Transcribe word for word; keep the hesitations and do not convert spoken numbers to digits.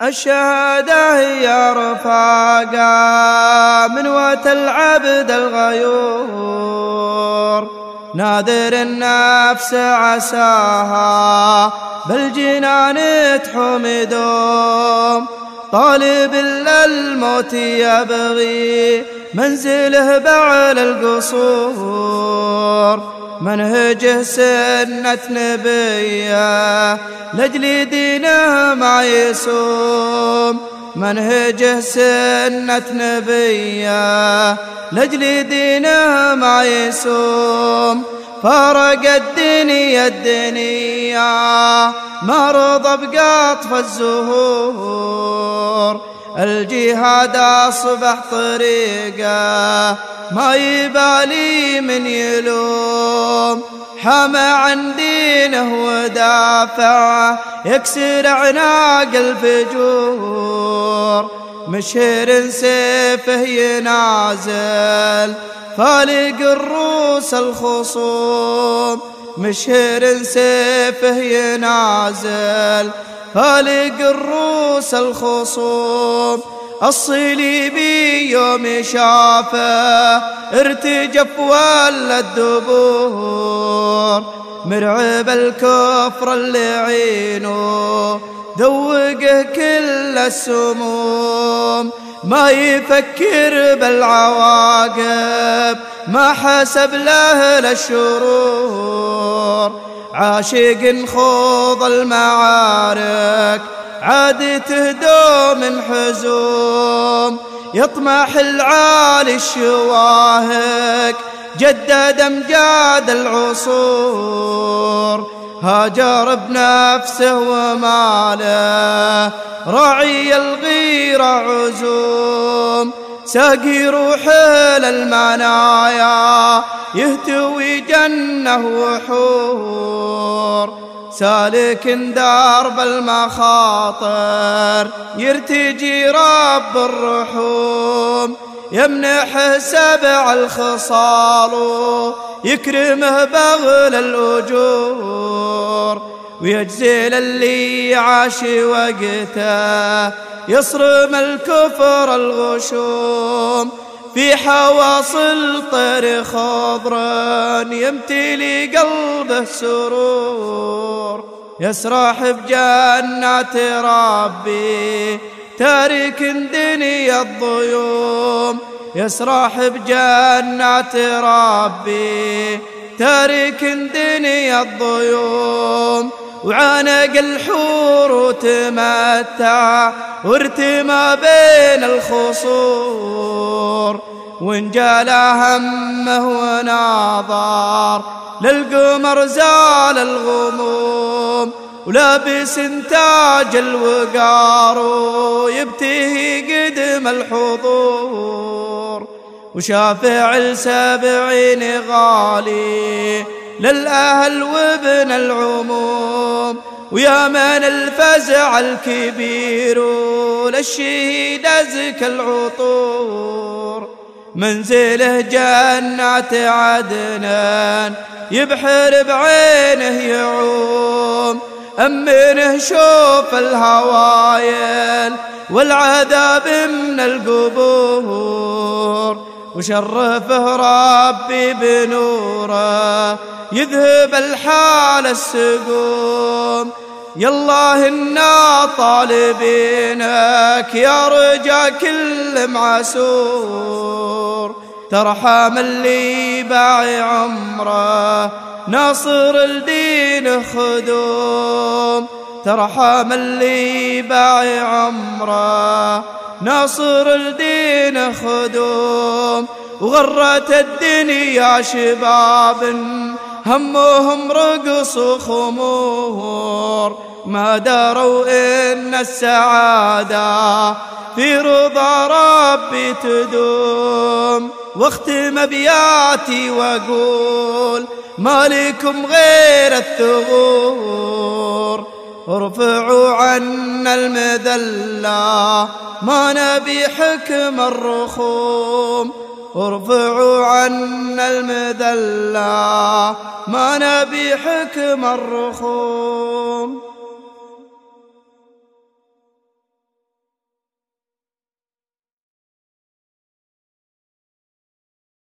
الشهادة هي رفاقة من وقت العبد الغيور، ناذر النفس عساها بالجنان تحمدهم، طالب للموت يبغي منزله بعد القصور، منهجه سنة نبيه لأجل دينه ما يسوم، منهجه سنة نبيه لأجل دينه ما يسوم، فارق الدنيا الدنيا ما رضى بقطف الزهور، الجهاد أصبح طريقه ما يبالي من يلوم، حمى عن دينه ودافع يكسر أعناق الفجور، مشهر سيفه ينازل فالق الروس الخصوم، مشهر سيفه ينازل فالق الروس الخصوم، الصليبي يوم شافه ارتجف ولا الدبور، مرعب الكفر اللي عينه ذوقه كل السموم، ما يفكر بالعواقب ما حسب له الشرور، عاشق خوض المعارك عادته دوم حزوم، يطمح العالي الشواهق جدد امجاد العصور، هاجر بنفسه وماله راعي الغيرة عزوم، ساقي روحه للمنايا يهتوي جنه وحور، سالك درب المخاطر يرتجي رب الرحوم، يمنح سبع الخصال يكرمه بغل الأجور، ويجزل اللي عاش وقته يصرم الكفر الغشوم، في حواصل طير خضر يمتلي قلبه سرور، يسرح بجنات ربي تارك دنيا الضيوم، يسرح بجنات ربي تارك دنيا الضيوم، وعانق الحور وتمتع وارتمى بين الخصور، وانجال همه وناظر للقمر زال الغموم، ولابس تاج الوقار ويبتهي قدم الحضور، وشافع السبعين غالي للأهل وابن العموم، ويا من الفزع الكبير للشهيد أزكى العطور، منزله جنات عدنان يبحر بعينه يعوم، أمنه شوف الهوايل والعذاب من القبور، وشرفه ربي بنوره يذهب الحال السقوم، يالله إنا طالبينك يا رجا كل معسور، ترحم اللي باعي عمره ناصر الدين خدوم، ترحم اللي باعي عمره ناصر الدين خدوم، وغرت الدنيا شباب همهم رقص وخمور، ما دروا إن السعادة في رضا ربي تدوم، واختم أبياتي وأقول ما لكم غير الثغور، ارفعوا عنا المذلة ما نبي حكم الرخوم، ارفعوا عنا المذلة ما نبي حكم الرخوم.